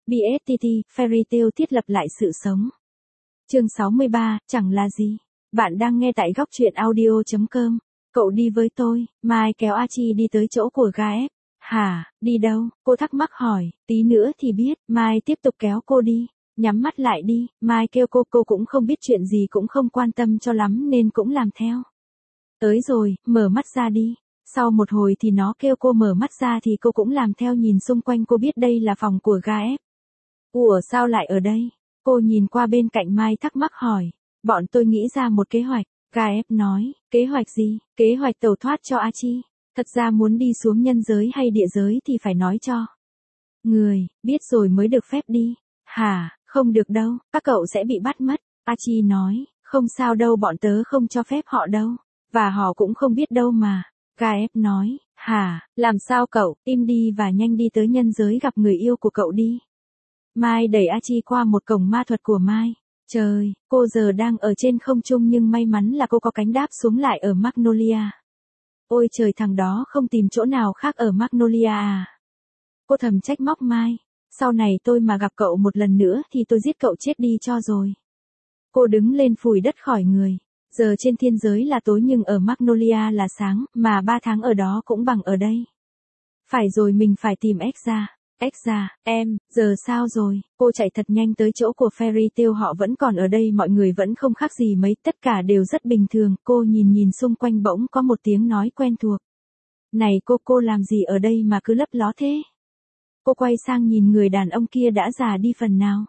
BSTT, Fairy Tail thiết lập lại sự sống. Chương 63, chẳng là gì. Bạn đang nghe tại góc truyện audio.com. Cậu đi với tôi. Mai kéo Archie đi tới chỗ của Gaep. Hả, đi đâu? Cô thắc mắc hỏi. Tí nữa thì biết. Mai tiếp tục kéo cô đi. Nhắm mắt lại đi. Mai kêu cô cũng không biết chuyện gì, cũng không quan tâm cho lắm nên cũng làm theo. Tới rồi, mở mắt ra đi. Sau một hồi thì nó kêu cô mở mắt ra thì cô cũng làm theo, nhìn xung quanh. Cô biết đây là phòng của Gaep. Ủa sao lại ở đây? Cô nhìn qua bên cạnh Mai thắc mắc hỏi. Bọn tôi nghĩ ra một kế hoạch. Gaep nói. Kế hoạch gì? Kế hoạch tẩu thoát cho Archie. Thật ra muốn đi xuống nhân giới hay địa giới thì phải nói cho người biết rồi mới được phép đi. Hả, không được đâu, các cậu sẽ bị bắt mất. Archie nói. Không sao đâu, bọn tớ không cho phép họ đâu. Và họ cũng không biết đâu mà. Gaep nói. Hả, làm sao cậu? Im đi và nhanh đi tới nhân giới gặp người yêu của cậu đi. Mai đẩy Archie qua một cổng ma thuật của Mai. Trời, cô giờ đang ở trên không trung nhưng may mắn là cô có cánh đáp xuống lại ở Magnolia. Ôi trời, thằng đó không tìm chỗ nào khác ở Magnolia à? Cô thầm trách móc Mai. Sau này tôi mà gặp cậu một lần nữa thì tôi giết cậu chết đi cho rồi. Cô đứng lên phủi đất khỏi người. Giờ trên thiên giới là tối nhưng ở Magnolia là sáng, mà 3 tháng ở đó cũng bằng ở đây. Phải rồi, mình phải tìm Exa. Exa, em, giờ sao rồi? Cô chạy thật nhanh tới chỗ của Fairy Tail, họ vẫn còn ở đây, mọi người vẫn không khác gì mấy, tất cả đều rất bình thường. Cô nhìn xung quanh, bỗng có một tiếng nói quen thuộc. Này cô làm gì ở đây mà cứ lấp ló thế? Cô quay sang nhìn người đàn ông kia đã già đi phần nào.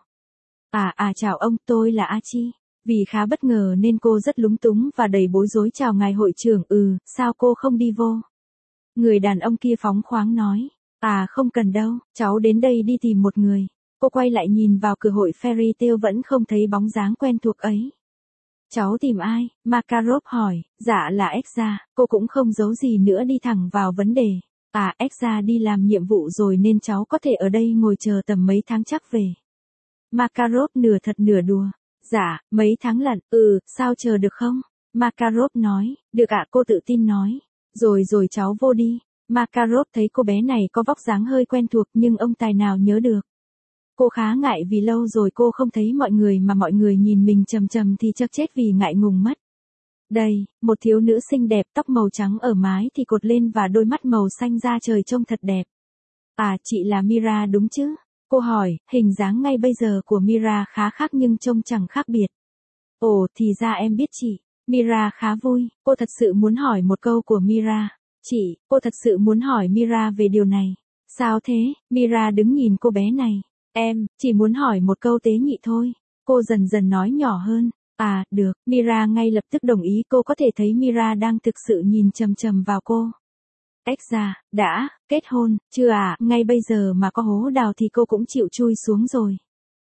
Chào ông, tôi là Archie. Vì khá bất ngờ nên cô rất lúng túng và đầy bối rối chào ngài hội trưởng. Sao cô không đi vô? Người đàn ông kia phóng khoáng nói. Không cần đâu, cháu đến đây đi tìm một người. Cô quay lại nhìn vào cửa hội Fairy Tail, vẫn không thấy bóng dáng quen thuộc ấy. Cháu tìm ai? Makarov hỏi. Dạ là Exa. Cô cũng không giấu gì nữa, đi thẳng vào vấn đề. Exa đi làm nhiệm vụ rồi nên cháu có thể ở đây ngồi chờ tầm mấy tháng chắc về. Makarov nửa thật nửa đùa. Dạ, mấy tháng lận. Sao chờ được không? Makarov nói. Được ạ, cô tự tin nói. Rồi cháu vô đi. Makarov thấy cô bé này có vóc dáng hơi quen thuộc nhưng ông tài nào nhớ được. Cô khá ngại vì lâu rồi cô không thấy mọi người mà mọi người nhìn mình chầm thì chắc chết vì ngại ngùng mất. Đây, một thiếu nữ xinh đẹp, tóc màu trắng ở mái thì cột lên và đôi mắt màu xanh da trời trông thật đẹp. Chị là Mira đúng chứ? Cô hỏi. Hình dáng ngay bây giờ của Mira khá khác nhưng trông chẳng khác biệt. Ồ, thì ra em biết chị. Mira khá vui. Cô thật sự muốn hỏi một câu của Mira. Chị, cô thật sự muốn hỏi Mira về điều này. Sao thế? Mira đứng nhìn cô bé này. Em, chỉ muốn hỏi một câu tế nhị thôi. Cô dần dần nói nhỏ hơn. Được. Mira ngay lập tức đồng ý. Cô có thể thấy Mira đang thực sự nhìn chầm vào cô. Exa, đã, kết hôn, chưa à? Ngay bây giờ mà có hố đào thì cô cũng chịu chui xuống rồi.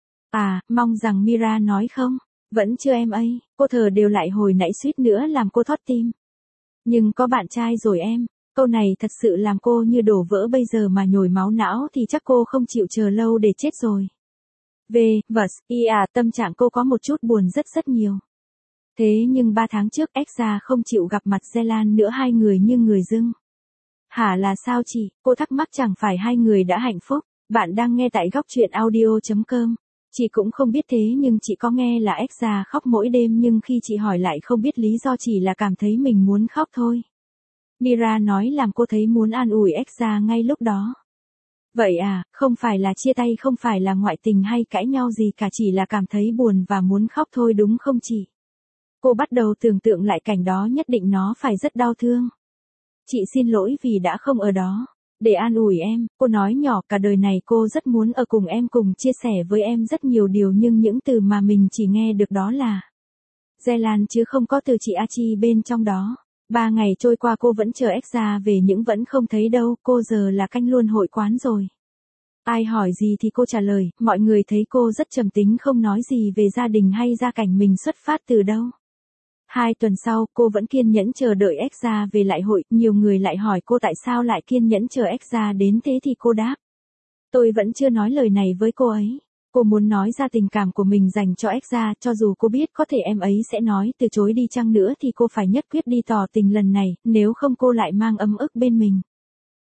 Mong rằng Mira nói không. Vẫn chưa em ấy. Cô thở đều lại hồi nãy suýt nữa làm cô thót tim. Nhưng có bạn trai rồi em. Câu này thật sự làm cô như đổ vỡ, bây giờ mà nhồi máu não thì chắc cô không chịu chờ lâu để chết rồi. Tâm trạng cô có một chút buồn rất nhiều. Thế nhưng 3 tháng trước Exa không chịu gặp mặt Zelan nữa, hai người như người dưng. Hả, là sao chị? Cô thắc mắc. Chẳng phải hai người đã hạnh phúc? Bạn đang nghe tại góc truyện audio.com. Chị cũng không biết thế nhưng chị có nghe là Exa khóc mỗi đêm, nhưng khi chị hỏi lại không biết lý do, chỉ là cảm thấy mình muốn khóc thôi. Mira nói làm cô thấy muốn an ủi Exa ngay lúc đó. Vậy không phải là chia tay, không phải là ngoại tình hay cãi nhau gì cả, chỉ là cảm thấy buồn và muốn khóc thôi đúng không chị? Cô bắt đầu tưởng tượng lại cảnh đó, nhất định nó phải rất đau thương. Chị xin lỗi vì đã không ở đó. Để an ủi em, cô nói nhỏ, cả đời này cô rất muốn ở cùng em, cùng chia sẻ với em rất nhiều điều, nhưng những từ mà mình chỉ nghe được đó là Zelan chứ không có từ chị Archie bên trong đó. 3 ngày trôi qua cô vẫn chờ Exa về nhưng vẫn không thấy đâu. Cô giờ là canh luôn hội quán rồi. Ai hỏi gì thì cô trả lời. Mọi người thấy cô rất trầm tính, không nói gì về gia đình hay gia cảnh mình xuất phát từ đâu. 2 tuần sau, cô vẫn kiên nhẫn chờ đợi Exa về lại hội. Nhiều người lại hỏi cô tại sao lại kiên nhẫn chờ Exa đến thế thì cô đáp. Tôi vẫn chưa nói lời này với cô ấy. Cô muốn nói ra tình cảm của mình dành cho Exa, cho dù cô biết có thể em ấy sẽ nói từ chối đi chăng nữa thì cô phải nhất quyết đi tỏ tình lần này, nếu không cô lại mang ấm ức bên mình.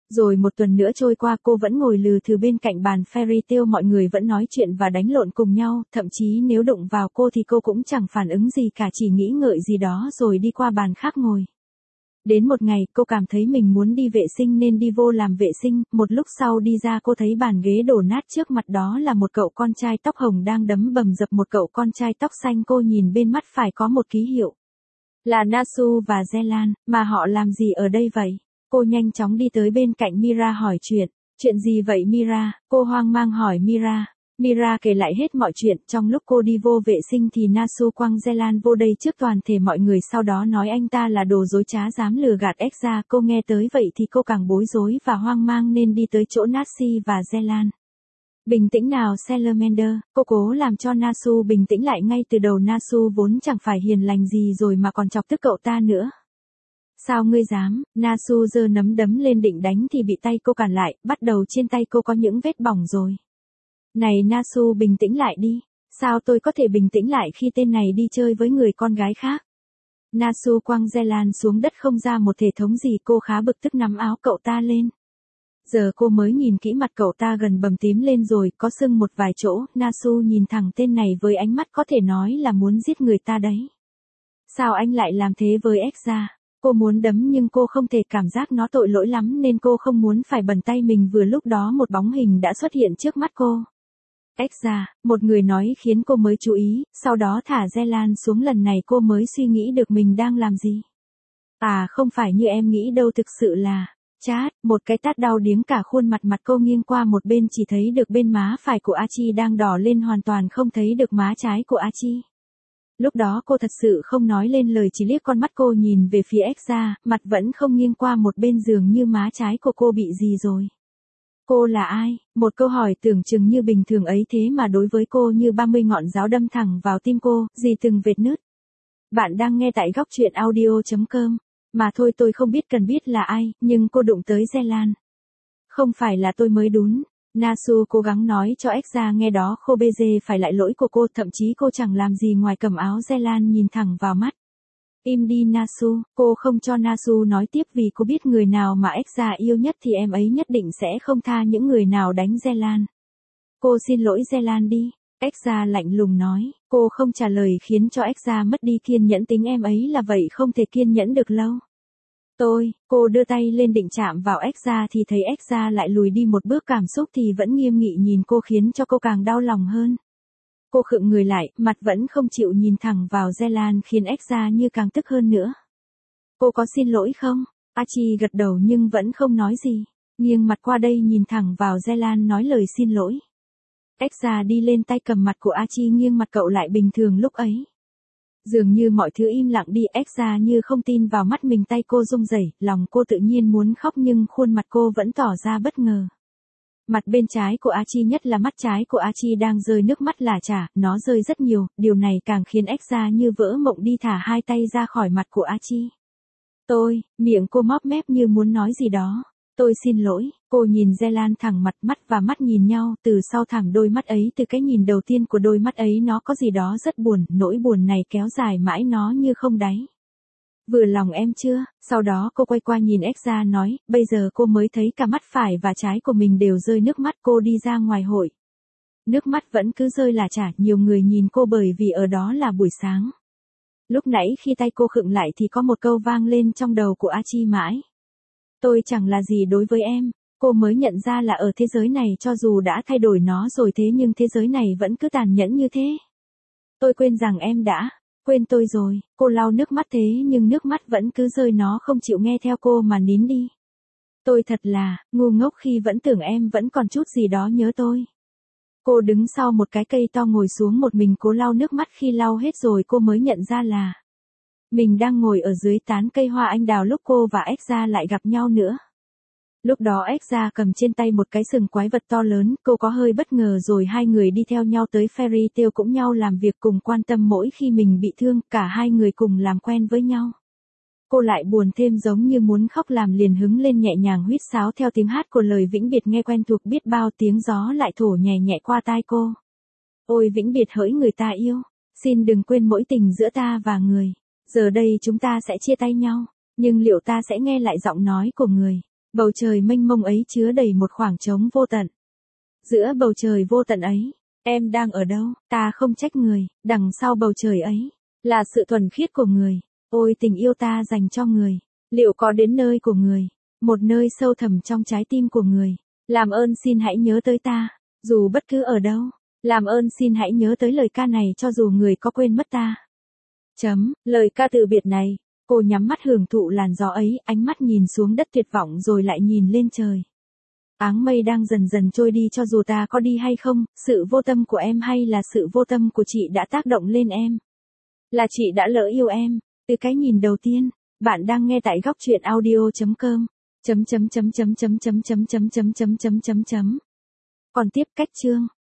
Rồi một tuần nữa trôi qua cô vẫn ngồi lừ thừ bên cạnh bàn fairy tale, mọi người vẫn nói chuyện và đánh lộn cùng nhau, thậm chí nếu đụng vào cô thì cô cũng chẳng phản ứng gì cả, chỉ nghĩ ngợi gì đó rồi đi qua bàn khác ngồi. Đến một ngày, cô cảm thấy mình muốn đi vệ sinh nên đi vô làm vệ sinh, một lúc sau đi ra cô thấy bàn ghế đổ nát, trước mặt đó là một cậu con trai tóc hồng đang đấm bầm dập một cậu con trai tóc xanh, cô nhìn bên mắt phải có một ký hiệu. Là Nasu và Zelan, mà họ làm gì ở đây vậy? Cô nhanh chóng đi tới bên cạnh Mira hỏi chuyện. Chuyện gì vậy Mira? Cô hoang mang hỏi Mira. Mira kể lại hết mọi chuyện, trong lúc cô đi vô vệ sinh thì Nasu quăng Zelan vô đây trước toàn thể mọi người, sau đó nói anh ta là đồ dối trá dám lừa gạt Exa. Cô nghe tới vậy thì cô càng bối rối và hoang mang nên đi tới chỗ Nashi và Zelan. Bình tĩnh nào Salamander, cô cố làm cho Nasu bình tĩnh lại, ngay từ đầu Nasu vốn chẳng phải hiền lành gì rồi mà còn chọc tức cậu ta nữa. Sao ngươi dám? Nasu giơ nắm đấm lên định đánh thì bị tay cô cản lại, bắt đầu trên tay cô có những vết bỏng rồi. Này Nasu, bình tĩnh lại đi. Sao tôi có thể bình tĩnh lại khi tên này đi chơi với người con gái khác? Nasu quăng Zelan xuống đất không ra một thể thống gì, cô khá bực tức nắm áo cậu ta lên. Giờ cô mới nhìn kỹ mặt cậu ta gần bầm tím lên rồi, có sưng một vài chỗ. Nasu nhìn thẳng tên này với ánh mắt có thể nói là muốn giết người ta đấy. Sao anh lại làm thế với Exa? Cô muốn đấm nhưng cô không thể, cảm giác nó tội lỗi lắm nên cô không muốn phải bẩn tay mình. Vừa lúc đó một bóng hình đã xuất hiện trước mắt cô. Exa, một người nói khiến cô mới chú ý, sau đó thả Zelan xuống, lần này cô mới suy nghĩ được mình đang làm gì. À không phải như em nghĩ đâu, thực sự là... Chát, một cái tát đau điếng cả khuôn mặt, mặt cô nghiêng qua một bên chỉ thấy được bên má phải của Achi đang đỏ lên, hoàn toàn không thấy được má trái của Achi. Lúc đó cô thật sự không nói lên lời, chỉ liếc con mắt cô nhìn về phía Exa, mặt vẫn không nghiêng qua một bên, dường như má trái của cô bị gì rồi. Cô là ai? Một câu hỏi tưởng chừng như bình thường ấy thế mà đối với cô như 30 ngọn giáo đâm thẳng vào tim cô, gì từng vệt nứt. Bạn đang nghe tại góc truyện audio.com. Mà thôi, tôi không biết cần biết là ai, nhưng cô đụng tới Zelan. Không phải là tôi mới đún. Nasu cố gắng nói cho Exa nghe đó, Khobeze phải lại lỗi của cô, thậm chí cô chẳng làm gì ngoài cầm áo Zelan nhìn thẳng vào mắt. Im đi Nasu, cô không cho Nasu nói tiếp vì cô biết người nào mà Exa yêu nhất thì em ấy nhất định sẽ không tha những người nào đánh Zelan. Cô xin lỗi Zelan đi. Exa lạnh lùng nói, cô không trả lời khiến cho Exa mất đi kiên nhẫn, tính em ấy là vậy không thể kiên nhẫn được lâu. Cô đưa tay lên định chạm vào Exa thì thấy Exa lại lùi đi một bước, cảm xúc thì vẫn nghiêm nghị nhìn cô khiến cho cô càng đau lòng hơn. Cô khựng người lại, mặt vẫn không chịu nhìn thẳng vào Zelan khiến Exa như càng tức hơn nữa. Cô có xin lỗi không? Achi gật đầu nhưng vẫn không nói gì, nghiêng mặt qua đây nhìn thẳng vào Zelan nói lời xin lỗi. Exa đi lên tay cầm mặt của Achi, nghiêng mặt cậu lại bình thường lúc ấy. Dường như mọi thứ im lặng đi, Exa như không tin vào mắt mình, tay cô rung rẩy, lòng cô tự nhiên muốn khóc nhưng khuôn mặt cô vẫn tỏ ra bất ngờ. Mặt bên trái của Achi, nhất là mắt trái của Achi đang rơi nước mắt lả chả, nó rơi rất nhiều, điều này càng khiến Exa như vỡ mộng đi, thả hai tay ra khỏi mặt của Achi. Miệng cô móp mép như muốn nói gì đó. Tôi xin lỗi, cô nhìn Zelan thẳng mặt, mắt và mắt nhìn nhau, từ sau thẳng đôi mắt ấy, từ cái nhìn đầu tiên của đôi mắt ấy nó có gì đó rất buồn, nỗi buồn này kéo dài mãi, nó như không đáy. Vừa lòng em chưa? Sau đó cô quay qua nhìn Exa nói, bây giờ cô mới thấy cả mắt phải và trái của mình đều rơi nước mắt. Cô đi ra ngoài hội. Nước mắt vẫn cứ rơi lả chả, nhiều người nhìn cô bởi vì ở đó là buổi sáng. Lúc nãy khi tay cô khựng lại thì có một câu vang lên trong đầu của Achi mãi. Tôi chẳng là gì đối với em. Cô mới nhận ra là ở thế giới này cho dù đã thay đổi nó rồi thế nhưng thế giới này vẫn cứ tàn nhẫn như thế. Tôi quên rằng em đã quên tôi rồi. Cô lau nước mắt thế nhưng nước mắt vẫn cứ rơi, nó không chịu nghe theo cô mà nín đi. Tôi thật là ngu ngốc khi vẫn tưởng em vẫn còn chút gì đó nhớ tôi. Cô đứng sau một cái cây to ngồi xuống một mình cố lau nước mắt, khi lau hết rồi cô mới nhận ra là mình đang ngồi ở dưới tán cây hoa anh đào lúc cô và Exa lại gặp nhau nữa. Lúc đó Exa cầm trên tay một cái sừng quái vật to lớn, cô có hơi bất ngờ rồi hai người đi theo nhau tới Fairy Tail, cũng nhau làm việc cùng quan tâm mỗi khi mình bị thương, cả hai người cùng làm quen với nhau. Cô lại buồn thêm, giống như muốn khóc, làm liền hứng lên nhẹ nhàng huýt sáo theo tiếng hát của lời vĩnh biệt nghe quen thuộc biết bao, tiếng gió lại thổi nhẹ nhẹ qua tai cô. Ôi vĩnh biệt hỡi người ta yêu, xin đừng quên mỗi tình giữa ta và người. Giờ đây chúng ta sẽ chia tay nhau, nhưng liệu ta sẽ nghe lại giọng nói của người? Bầu trời mênh mông ấy chứa đầy một khoảng trống vô tận. Giữa bầu trời vô tận ấy, em đang ở đâu? Ta không trách người, đằng sau bầu trời ấy, là sự thuần khiết của người. Ôi tình yêu ta dành cho người, liệu có đến nơi của người, một nơi sâu thẳm trong trái tim của người. Làm ơn xin hãy nhớ tới ta, dù bất cứ ở đâu. Làm ơn xin hãy nhớ tới lời ca này cho dù người có quên mất ta. Lời ca từ biệt này, cô nhắm mắt hưởng thụ làn gió ấy, ánh mắt nhìn xuống đất tuyệt vọng rồi lại nhìn lên trời. Áng mây đang dần dần trôi đi cho dù ta có đi hay không, sự vô tâm của em hay là sự vô tâm của chị đã tác động lên em. Là chị đã lỡ yêu em, từ cái nhìn đầu tiên. Bạn đang nghe tại góc truyện audio.com. Còn tiếp cách chương.